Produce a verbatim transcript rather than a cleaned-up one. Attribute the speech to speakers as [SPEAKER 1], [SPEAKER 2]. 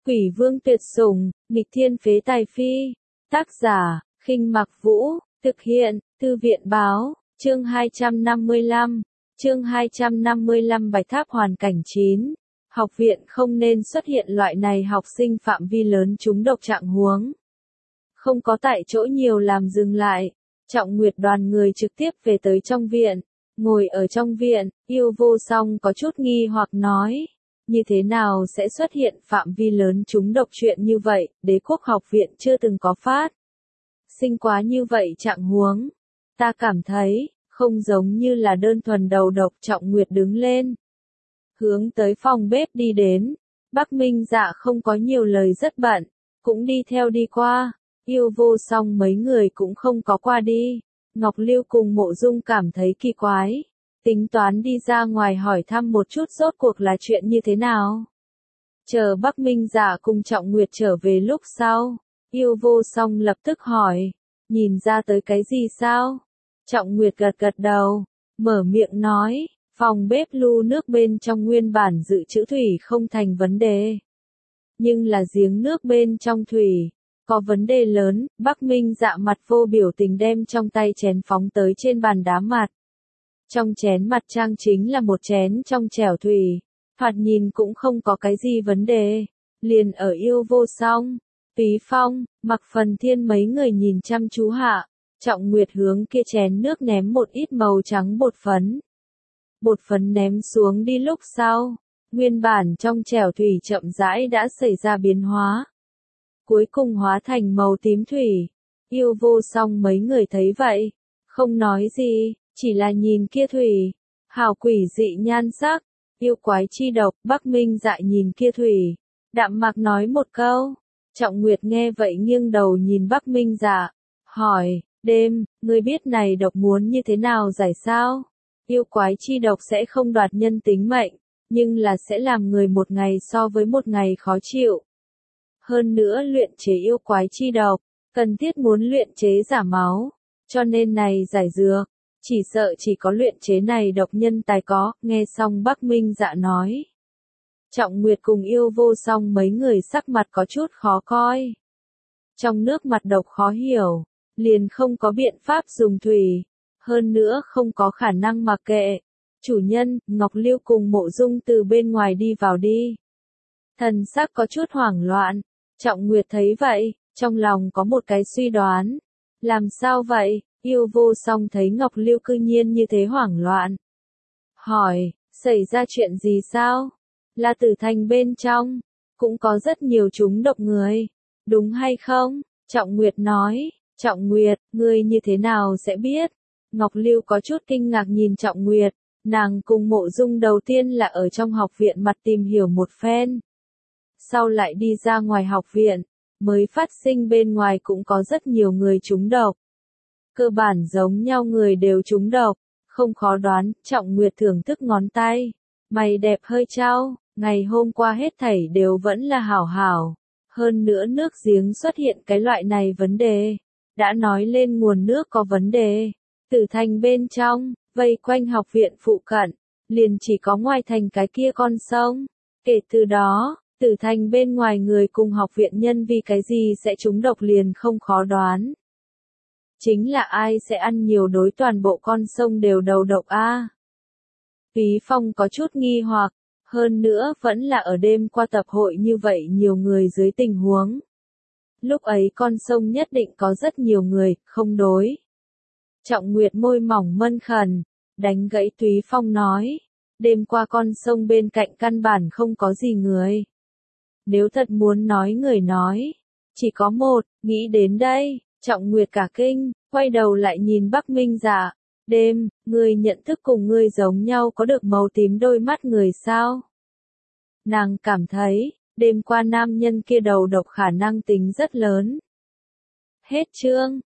[SPEAKER 1] Quỷ vương tuyệt sủng, nghịch thiên phế tài phi. Tác giả, Khinh Mặc Vũ, thực hiện, Thư viện báo, chương hai trăm năm mươi lăm, chương hai trăm năm mươi lăm Bạch Tháp hoàn cảnh chín. Học viện không nên xuất hiện loại này học sinh phạm vi lớn trúng độc trạng huống. Không có tại chỗ nhiều làm dừng lại, Trọng Nguyệt đoàn người trực tiếp về tới trong viện. Ngồi ở trong viện, Yêu Vô Song có chút nghi hoặc nói, như thế nào sẽ xuất hiện phạm vi lớn trúng độc chuyện như vậy, Đế Quốc học viện chưa từng có phát. Sinh quá như vậy trạng huống. Ta cảm thấy, không giống như là đơn thuần đầu độc. Trọng Nguyệt đứng lên, hướng tới phòng bếp đi đến. Bắc Minh Dạ không có nhiều lời rất bận, cũng đi theo đi qua. Yêu Vô Song mấy người cũng không có qua đi. Ngọc Lưu cùng Mộ Dung cảm thấy kỳ quái, tính toán đi ra ngoài hỏi thăm một chút rốt cuộc là chuyện như thế nào. Chờ Bắc Minh Dạ cùng Trọng Nguyệt trở về lúc sau, Yêu Vô Song lập tức hỏi, nhìn ra tới cái gì sao? Trọng Nguyệt gật gật đầu, mở miệng nói, phòng bếp lu nước bên trong nguyên bản dự trữ thủy không thành vấn đề. Nhưng là giếng nước bên trong thủy có vấn đề lớn. Bắc Minh Dạ mặt vô biểu tình đem trong tay chén phóng tới trên bàn đá mặt. Trong chén mặt trang chính là một chén trong trẻo thủy, thoạt nhìn cũng không có cái gì vấn đề. Liền ở Yêu Vô Song, Túy Phong, Mặc Phần Thiên mấy người nhìn chăm chú hạ, Trọng Nguyệt hướng kia chén nước ném một ít màu trắng bột phấn. Bột phấn ném xuống đi lúc sau, nguyên bản trong trẻo thủy chậm rãi đã xảy ra biến hóa. Cuối cùng hóa thành màu tím thủy. Yêu Vô Song mấy người thấy vậy, không nói gì, chỉ là nhìn kia thủy, hào quỷ dị nhan sắc, yêu quái chi độc. Bắc Minh Dạ nhìn kia thủy, đạm mạc nói một câu. Trọng Nguyệt nghe vậy nghiêng đầu nhìn Bắc Minh Dạ, hỏi, đêm, ngươi biết này độc muốn như thế nào giải sao? Yêu quái chi độc sẽ không đoạt nhân tính mệnh, nhưng là sẽ làm người một ngày so với một ngày khó chịu. Hơn nữa luyện chế yêu quái chi độc, cần thiết muốn luyện chế giả máu, cho nên này giải dược, chỉ sợ chỉ có luyện chế này độc nhân tài có. Nghe xong Bắc Minh Dạ nói, Trọng Nguyệt cùng Yêu Vô Song mấy người sắc mặt có chút khó coi. Trong nước mặt độc khó hiểu, liền không có biện pháp dùng thủy, hơn nữa không có khả năng mặc kệ. Chủ nhân, Ngọc Lưu cùng Mộ Dung từ bên ngoài đi vào đi. Thần sắc có chút hoảng loạn. Trọng Nguyệt thấy vậy, trong lòng có một cái suy đoán. Làm sao vậy? Yêu Vô Song thấy Ngọc Lưu cư nhiên như thế hoảng loạn, hỏi, xảy ra chuyện gì sao? Là Tử Thành bên trong, cũng có rất nhiều chúng độc người, đúng hay không? Trọng Nguyệt nói, Trọng Nguyệt, ngươi như thế nào sẽ biết? Ngọc Lưu có chút kinh ngạc nhìn Trọng Nguyệt, nàng cùng Mộ Dung đầu tiên là ở trong học viện mặt tìm hiểu một phen. Sau lại đi ra ngoài học viện, mới phát sinh bên ngoài cũng có rất nhiều người trúng độc. Cơ bản giống nhau người đều trúng độc, không khó đoán. Trọng Nguyệt thưởng thức ngón tay, mày đẹp hơi trao, ngày hôm qua hết thảy đều vẫn là hảo hảo. Hơn nữa nước giếng xuất hiện cái loại này vấn đề, đã nói lên nguồn nước có vấn đề. Tử Thành bên trong, vây quanh học viện phụ cận, liền chỉ có ngoài thành cái kia con sông. Kể từ đó, Tử Thành bên ngoài người cùng học viện nhân vì cái gì sẽ trúng độc liền không khó đoán. Chính là ai sẽ ăn nhiều đối toàn bộ con sông đều đầu độc a? À? Túy Phong có chút nghi hoặc, hơn nữa vẫn là ở đêm qua tập hội như vậy nhiều người dưới tình huống. Lúc ấy con sông nhất định có rất nhiều người, không đối. Trọng Nguyệt môi mỏng mân khẩn, đánh gãy Túy Phong nói, đêm qua con sông bên cạnh căn bản không có gì người. Nếu thật muốn nói người nói, chỉ có một. Nghĩ đến đây, Trọng Nguyệt cả kinh, quay đầu lại nhìn Bắc Minh Dạ, đêm, ngươi nhận thức cùng ngươi giống nhau có được màu tím đôi mắt người sao? Nàng cảm thấy, đêm qua nam nhân kia đầu độc khả năng tính rất lớn. Hết chương.